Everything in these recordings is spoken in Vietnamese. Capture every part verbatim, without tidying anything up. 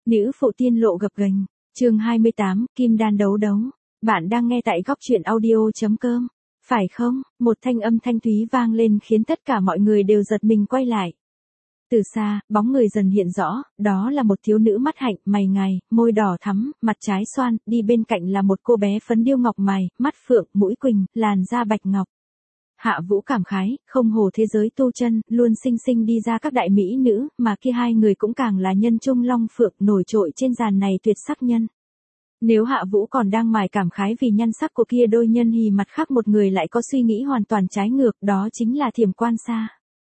Nữ phụ tiên lộ gập ghềnh, chương hai mươi tám, Kim Đan đấu đấu. Bạn đang nghe tại góc truyện audio.com, phải không? Một thanh âm thanh thúy vang lên khiến tất cả mọi người đều giật mình quay lại. Từ xa, bóng người dần hiện rõ, đó là một thiếu nữ mắt hạnh, mày ngài, môi đỏ thắm, mặt trái xoan, đi bên cạnh là một cô bé phấn điêu ngọc mày, mắt phượng, mũi quỳnh, làn da bạch ngọc. Hạ Vũ cảm khái, không hồ thế giới tu chân, luôn xinh xinh đi ra các đại mỹ nữ, mà kia hai người cũng càng là nhân trung long phượng nổi trội trên giàn này tuyệt sắc nhân. Nếu Hạ Vũ còn đang mải cảm khái vì nhan sắc của kia đôi nhân thì mặt khác một người lại có suy nghĩ hoàn toàn trái ngược, đó chính là Thiểm Quan Sa.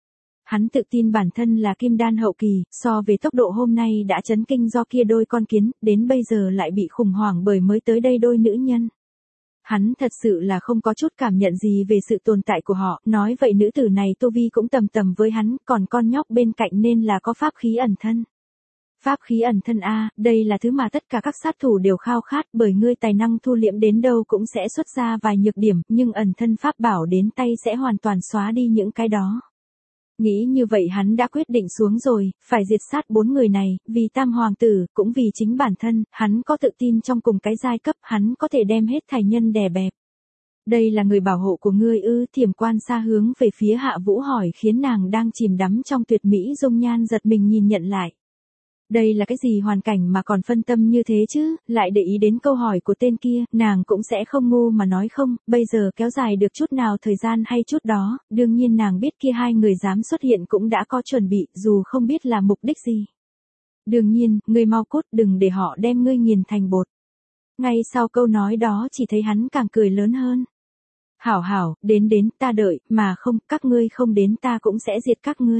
Hắn tự tin bản thân là kim đan hậu kỳ, so về tốc độ hôm nay đã chấn kinh do kia đôi con kiến, đến bây giờ lại bị khủng hoảng bởi mới tới đây đôi nữ nhân. Hắn thật sự là không có chút cảm nhận gì về sự tồn tại của họ, nói vậy nữ tử này tu vi cũng tầm tầm với hắn, còn con nhóc bên cạnh nên là có pháp khí ẩn thân. Pháp khí ẩn thân a, đây là thứ mà tất cả các sát thủ đều khao khát, bởi ngươi tài năng thu liễm đến đâu cũng sẽ xuất ra vài nhược điểm, nhưng ẩn thân pháp bảo đến tay sẽ hoàn toàn xóa đi những cái đó. Nghĩ như vậy hắn đã quyết định xuống rồi, phải diệt sát bốn người này, vì tam hoàng tử, cũng vì chính bản thân, hắn có tự tin trong cùng cái giai cấp, hắn có thể đem hết thảy nhân đè bẹp. Đây là người bảo hộ của ngươi ư? Thiểm Quan Sa hướng về phía Hạ Vũ hỏi khiến nàng đang chìm đắm trong tuyệt mỹ dung nhan giật mình nhìn nhận lại. Đây là cái gì hoàn cảnh mà còn phân tâm như thế chứ, lại để ý đến câu hỏi của tên kia, nàng cũng sẽ không ngu mà nói không, bây giờ kéo dài được chút nào thời gian hay chút đó, đương nhiên nàng biết kia hai người dám xuất hiện cũng đã có chuẩn bị, dù không biết là mục đích gì. Đương nhiên, ngươi mau cút đừng để họ đem ngươi nghiền thành bột. Ngay sau câu nói đó chỉ thấy hắn càng cười lớn hơn. Hảo hảo, đến đến, ta đợi, mà không, các ngươi không đến ta cũng sẽ diệt các ngươi.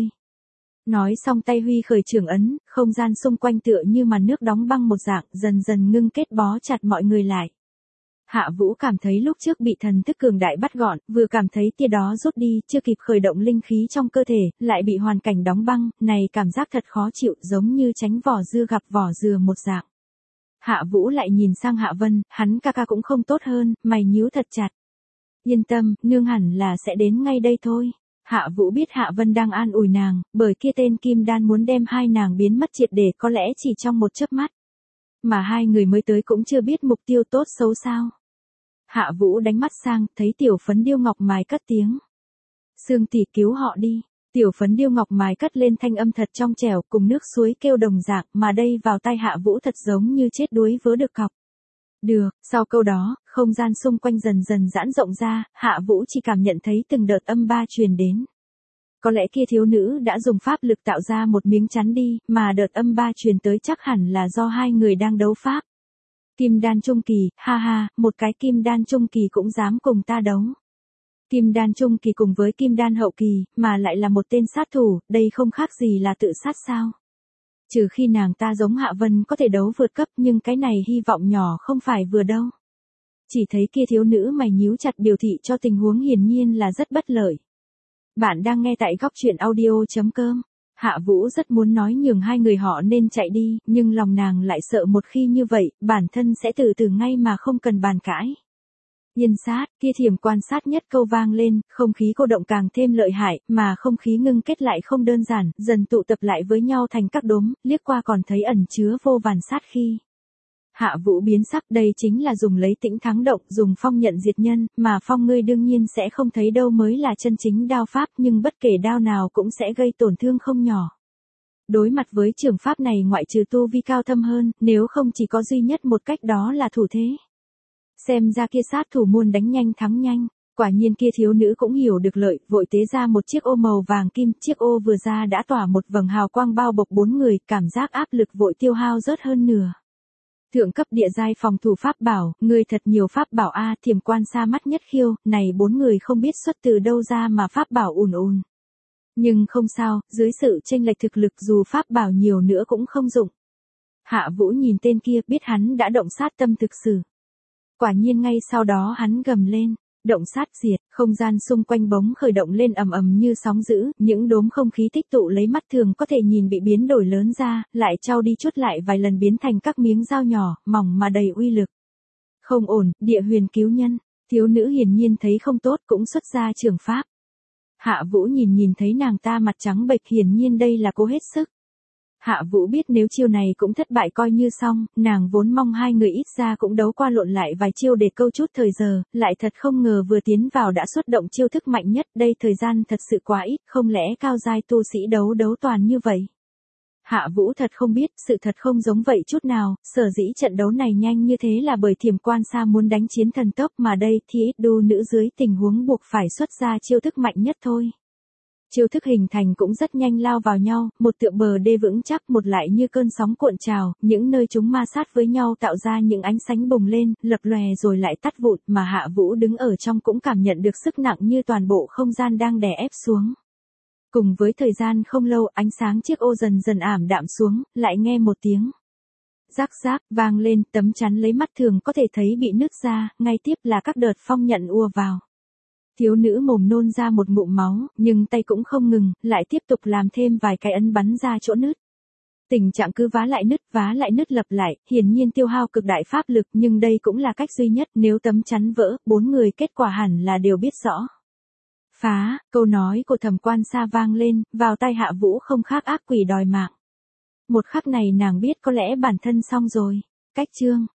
Nói xong tay huy khởi trưởng ấn, không gian xung quanh tựa như màn nước đóng băng một dạng, dần dần ngưng kết bó chặt mọi người lại. Hạ Vũ cảm thấy lúc trước bị thần thức cường đại bắt gọn, vừa cảm thấy tia đó rút đi, chưa kịp khởi động linh khí trong cơ thể, lại bị hoàn cảnh đóng băng, này cảm giác thật khó chịu, giống như tránh vỏ dưa gặp vỏ dừa một dạng. Hạ Vũ lại nhìn sang Hạ Vân, hắn ca ca cũng không tốt hơn, mày nhíu thật chặt. Yên tâm, nương hẳn là sẽ đến ngay đây thôi. Hạ Vũ biết Hạ Vân đang an ủi nàng, bởi kia tên Kim Đan muốn đem hai nàng biến mất triệt để có lẽ chỉ trong một chớp mắt. Mà hai người mới tới cũng chưa biết mục tiêu tốt xấu sao. Hạ Vũ đánh mắt sang, thấy tiểu phấn điêu ngọc mài cất tiếng. Sương tỷ cứu họ đi. Tiểu phấn điêu ngọc mài cất lên thanh âm thật trong trẻo cùng nước suối kêu đồng dạng, mà đây vào tai Hạ Vũ thật giống như chết đuối vớ được cọc. Được, sau câu đó, không gian xung quanh dần dần giãn rộng ra, Hạ Vũ chỉ cảm nhận thấy từng đợt âm ba truyền đến. Có lẽ kia thiếu nữ đã dùng pháp lực tạo ra một miếng chắn đi, mà đợt âm ba truyền tới chắc hẳn là do hai người đang đấu pháp. Kim Đan Trung Kỳ, ha ha, một cái Kim Đan Trung Kỳ cũng dám cùng ta đấu. Kim Đan Trung Kỳ cùng với Kim Đan Hậu Kỳ, mà lại là một tên sát thủ, đây không khác gì là tự sát sao. Trừ khi nàng ta giống Hạ Vân có thể đấu vượt cấp nhưng cái này hy vọng nhỏ không phải vừa đâu. Chỉ thấy kia thiếu nữ mày nhíu chặt biểu thị cho tình huống hiển nhiên là rất bất lợi. Bạn đang nghe tại góc truyện audio.com. Hạ Vũ rất muốn nói nhường hai người họ nên chạy đi, nhưng lòng nàng lại sợ một khi như vậy, bản thân sẽ từ từ ngay mà không cần bàn cãi. Yên sát, kia Thiểm Quan sát nhất câu vang lên, không khí cô động càng thêm lợi hại, mà không khí ngưng kết lại không đơn giản, dần tụ tập lại với nhau thành các đốm, liếc qua còn thấy ẩn chứa vô vàn sát khí. Hạ Vũ biến sắc, đây chính là dùng lấy tĩnh thắng động, dùng phong nhận diệt nhân, mà phong ngươi đương nhiên sẽ không thấy đâu mới là chân chính đao pháp, nhưng bất kể đao nào cũng sẽ gây tổn thương không nhỏ. Đối mặt với trường pháp này ngoại trừ tu vi cao thâm hơn, nếu không chỉ có duy nhất một cách đó là thủ thế. Xem ra kia sát thủ muôn đánh nhanh thắng nhanh, quả nhiên kia thiếu nữ cũng hiểu được lợi, vội tế ra một chiếc ô màu vàng kim, chiếc ô vừa ra đã tỏa một vầng hào quang bao bọc bốn người, cảm giác áp lực vội tiêu hao rớt hơn nửa. Thượng cấp địa giai phòng thủ pháp bảo, người thật nhiều pháp bảo a, Thiểm Quan Sa mắt nhất khiêu, này bốn người không biết xuất từ đâu ra mà pháp bảo ùn ùn. Nhưng không sao, dưới sự chênh lệch thực lực dù pháp bảo nhiều nữa cũng không dụng. Hạ Vũ nhìn tên kia biết hắn đã động sát tâm thực sự. Quả nhiên ngay sau đó hắn gầm lên, động sát diệt, không gian xung quanh bỗng khởi động lên ầm ầm như sóng dữ, những đốm không khí tích tụ lấy mắt thường có thể nhìn bị biến đổi lớn ra, lại trao đi chút lại vài lần biến thành các miếng dao nhỏ, mỏng mà đầy uy lực. Không ổn, địa huyền cứu nhân, thiếu nữ hiển nhiên thấy không tốt cũng xuất ra trường pháp. Hạ Vũ nhìn nhìn thấy nàng ta mặt trắng bệch hiển nhiên đây là cố hết sức. Hạ Vũ biết nếu chiêu này cũng thất bại coi như xong, nàng vốn mong hai người ít ra cũng đấu qua lộn lại vài chiêu để câu chút thời giờ, lại thật không ngờ vừa tiến vào đã xuất động chiêu thức mạnh nhất, đây thời gian thật sự quá ít, không lẽ cao giai tu sĩ đấu đấu toàn như vậy. Hạ Vũ thật không biết, sự thật không giống vậy chút nào, sở dĩ trận đấu này nhanh như thế là bởi Thiểm Quan Sa muốn đánh chiến thần tốc mà đây thì ít đu nữ dưới tình huống buộc phải xuất ra chiêu thức mạnh nhất thôi. Chiêu thức hình thành cũng rất nhanh lao vào nhau, một tựa bờ đê vững chắc một lại như cơn sóng cuộn trào, những nơi chúng ma sát với nhau tạo ra những ánh sáng bùng lên, lập lòe rồi lại tắt vụt mà Hạ Vũ đứng ở trong cũng cảm nhận được sức nặng như toàn bộ không gian đang đè ép xuống. Cùng với thời gian không lâu ánh sáng chiếc ô dần dần ảm đạm xuống, lại nghe một tiếng rắc rác vang lên, tấm chắn lấy mắt thường có thể thấy bị nứt ra, ngay tiếp là các đợt phong nhận ùa vào. Thiếu nữ mồm nôn ra một ngụm máu, nhưng tay cũng không ngừng, lại tiếp tục làm thêm vài cái ấn bắn ra chỗ nứt. Tình trạng cứ vá lại nứt vá lại nứt lặp lại, hiển nhiên tiêu hao cực đại pháp lực nhưng đây cũng là cách duy nhất nếu tấm chắn vỡ, bốn người kết quả hẳn là đều biết rõ. Phá, câu nói của Thẩm Quan Sa vang lên, vào tai Hạ Vũ không khác ác quỷ đòi mạng. Một khắc này nàng biết có lẽ bản thân xong rồi. Cách chương